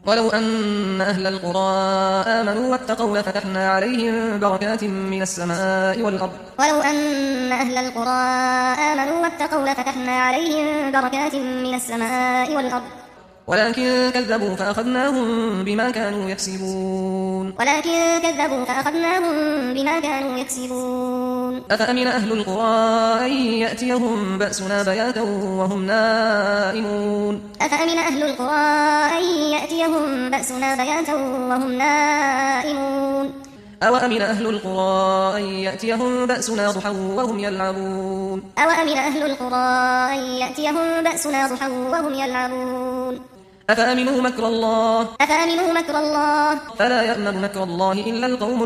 ولو أن أهل القرى آمنوا واتقوا لفتحنا عليهم بركات من السماء والأرض ولو أن أهل القرى آمنوا واتقوا لفتحنا عليهم بركات من السماء والأرض ولكن كذبوا فأخذناهم بما كانوا يكسبون أفأمن أهل القرى أن يأتيهم بأسنا بياتا وهم نائمون أوأمن أهل القرى أن يأتيهم بأسنا ضحى وهم يلعبون أفأمنوا مكر الله فلا يأمن مكر الله إلا القوم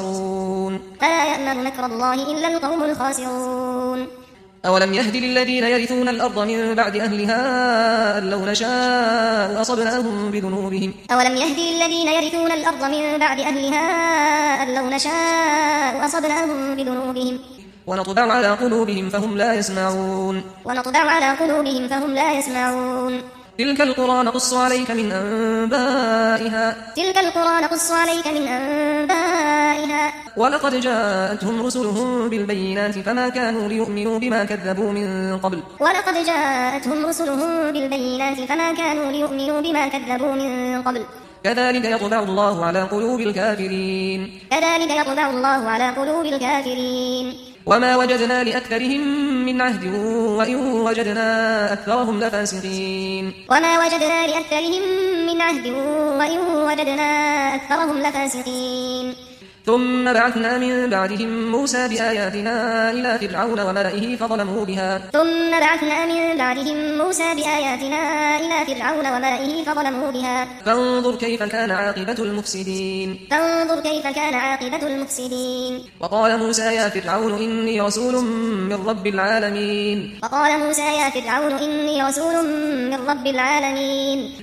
الخاسرون أولم يهد للذين يرثون الأرض من بعد أهلها أن لو نشاء أصبناهم بذنوبهم ونطبع على قلوبهم فهم لا يسمعون تلك القرى نقص عليك من أنبائها ولقد جاءتهم رسلهم بالبينات فما كانوا ليؤمنوا بما كذبوا من قبل كذلك يطبع الله على قلوب الكافرين وما وجدنا لأكثرهم من عهد وإن وجدنا أكثرهم لفاسقين ثم بعثنا من بعدهم موسى بآياتنا إلى فرعون وملئه فظلموا بها فانظر كيف كان عاقبة المفسدين وقال موسى يا فرعون إني رسول من رب العالمين